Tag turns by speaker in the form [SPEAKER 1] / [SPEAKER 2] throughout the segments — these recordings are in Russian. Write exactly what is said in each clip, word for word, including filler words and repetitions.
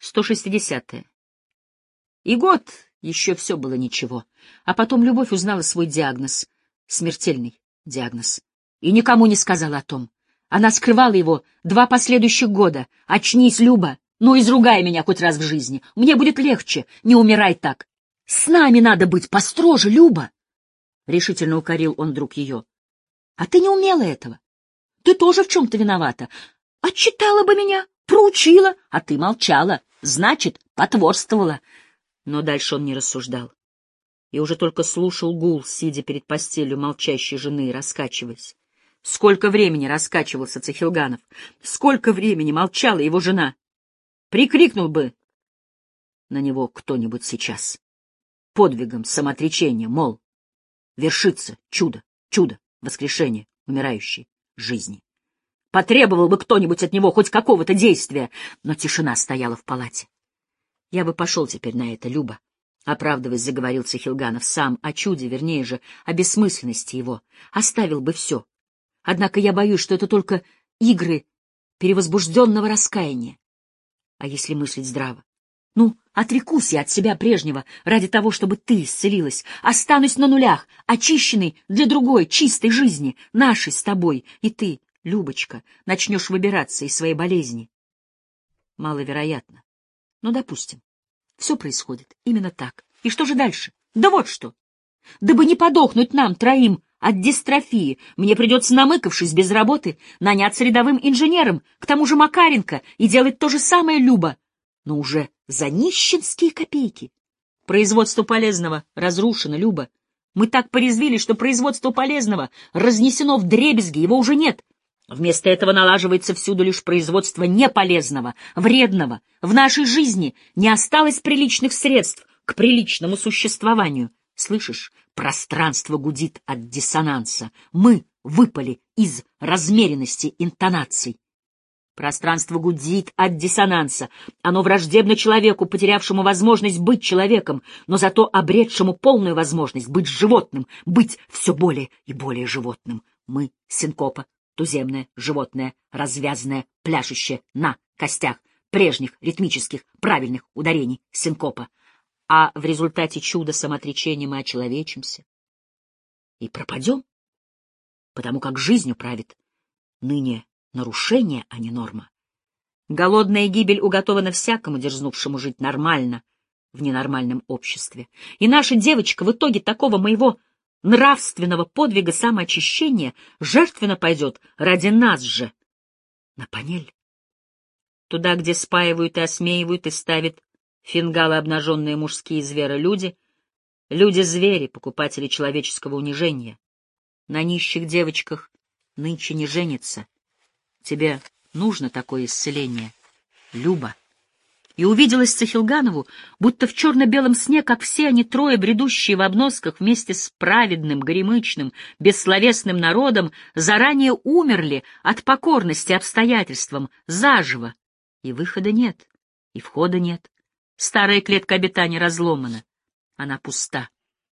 [SPEAKER 1] сто шестидесятое. И год еще все было ничего. А потом Любовь узнала свой диагноз. Смертельный диагноз. И никому не сказала о том. Она скрывала его два последующих года. «Очнись, Люба! Ну, изругай меня хоть раз в жизни. Мне будет легче. Не умирай так. С нами надо быть построже, Люба!» Решительно укорил он вдруг ее. «А ты не умела этого. Ты тоже в чем-то виновата. Отчитала бы меня, проучила, а ты молчала. Значит, потворствовала». Но дальше он не рассуждал. И уже только слушал гул, сидя перед постелью молчащей жены, раскачиваясь. Сколько времени раскачивался Цихилганов, сколько времени молчала его жена. Прикрикнул бы на него кто-нибудь сейчас. Подвигом самоотречения, мол, вершится чудо, чудо, воскрешение умирающей жизни. Потребовал бы кто-нибудь от него хоть какого-то действия, но тишина стояла в палате. «Я бы пошел теперь на это, Люба», — оправдываясь, заговорил Цихилганов сам о чуде, вернее же, о бессмысленности его. «Оставил бы все. Однако я боюсь, что это только игры перевозбужденного раскаяния. А если мыслить здраво? Ну, отрекусь я от себя прежнего ради того, чтобы ты исцелилась. Останусь на нулях, очищенной для другой, чистой жизни, нашей с тобой. И ты, Любочка, начнешь выбираться из своей болезни. Маловероятно. Но допустим. Все происходит именно так. И что же дальше? Да вот что. Дабы не подохнуть нам троим от дистрофии, мне придется, намыкавшись без работы, наняться рядовым инженером, к тому же Макаренко, и делать то же самое, Люба, но уже за нищенские копейки. Производство полезного разрушено, Люба. Мы так порезвились, что производство полезного разнесено вдребезги, его уже нет. Вместо этого налаживается всюду лишь производство неполезного, вредного. В нашей жизни не осталось приличных средств к приличному существованию. Слышишь, пространство гудит от диссонанса. Мы выпали из размеренности интонаций. Пространство гудит от диссонанса. Оно враждебно человеку, потерявшему возможность быть человеком, но зато обретшему полную возможность быть животным, быть все более и более животным. Мы — синкопа, туземное животное, развязанное, пляшущее на костях прежних ритмических правильных ударений синкопа. А в результате чуда самоотречения мы очеловечимся и пропадем, потому как жизнью правит ныне нарушение, а не норма. Голодная гибель уготована всякому, дерзнувшему жить нормально в ненормальном обществе. И наша девочка в итоге такого моего нравственного подвига самоочищения жертвенно пойдет ради нас же на панель. Туда, где спаивают и осмеивают и ставят фингалы обнаженные мужские зверолюди, люди-звери, покупатели человеческого унижения. На нищих девочках нынче не женится. Тебе нужно такое исцеление, Люба. И увиделась Цихилганову, будто в черно-белом сне, как все они трое, бредущие в обносках вместе с праведным, горемычным, бессловесным народом, заранее умерли от покорности обстоятельствам, заживо. И выхода нет, и входа нет. Старая клетка обитания разломана. Она пуста.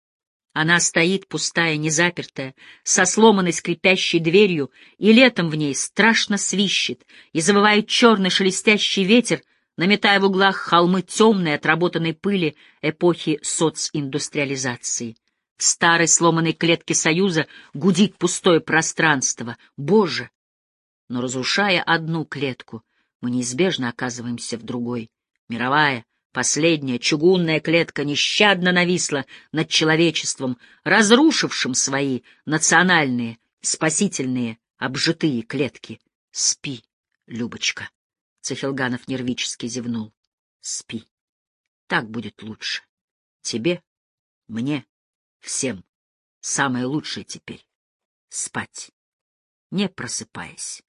[SPEAKER 1] Она стоит, пустая, незапертая, со сломанной скрипящей дверью, и летом в ней страшно свищет, и завывает черный шелестящий ветер, наметая в углах холмы темной отработанной пыли эпохи социндустриализации. В старой сломанной клетке Союза гудит пустое пространство. Боже! Но разрушая одну клетку, мы неизбежно оказываемся в другой. Мировая, последняя, чугунная клетка нещадно нависла над человечеством, разрушившим свои национальные, спасительные, обжитые клетки. Спи, Любочка. Цихилганов нервически зевнул. Спи. Так будет лучше. Тебе, мне, всем. Самое лучшее теперь — спать, не просыпаясь.